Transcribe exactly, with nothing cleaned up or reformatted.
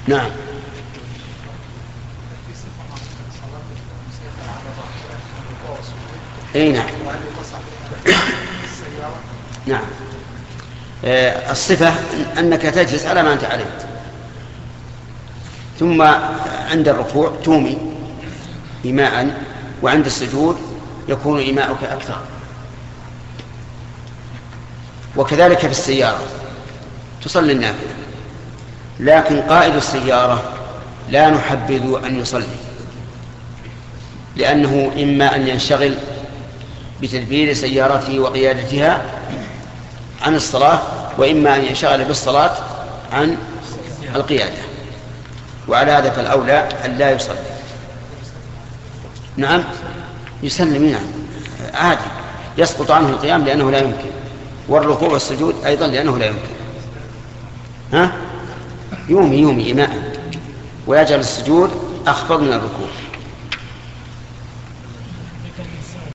نعم. اي نعم. نعم. آه الصفة أنك تجلس على ما أنت عليه، ثم عند الركوع تومي إيماء، وعند السجود يكون إيماؤك أكثر. وكذلك في السيارة تصلي النافلة، لكن قائد السيارة لا نحبذ أن يصلي، لأنه إما أن ينشغل بتدبير سيارته وقيادتها عن الصلاة، وإما أن ينشغل بالصلاة عن القيادة، وعلى هذا فالأولى أن لا يصلي. نعم يسلم، نعم عادي، يسقط عنه القيام لأنه لا يمكن، والركوع والسجود أيضا لأنه لا يمكن. ها يومي يومي إيماء، ويجعل السجود أخفض من الركوع.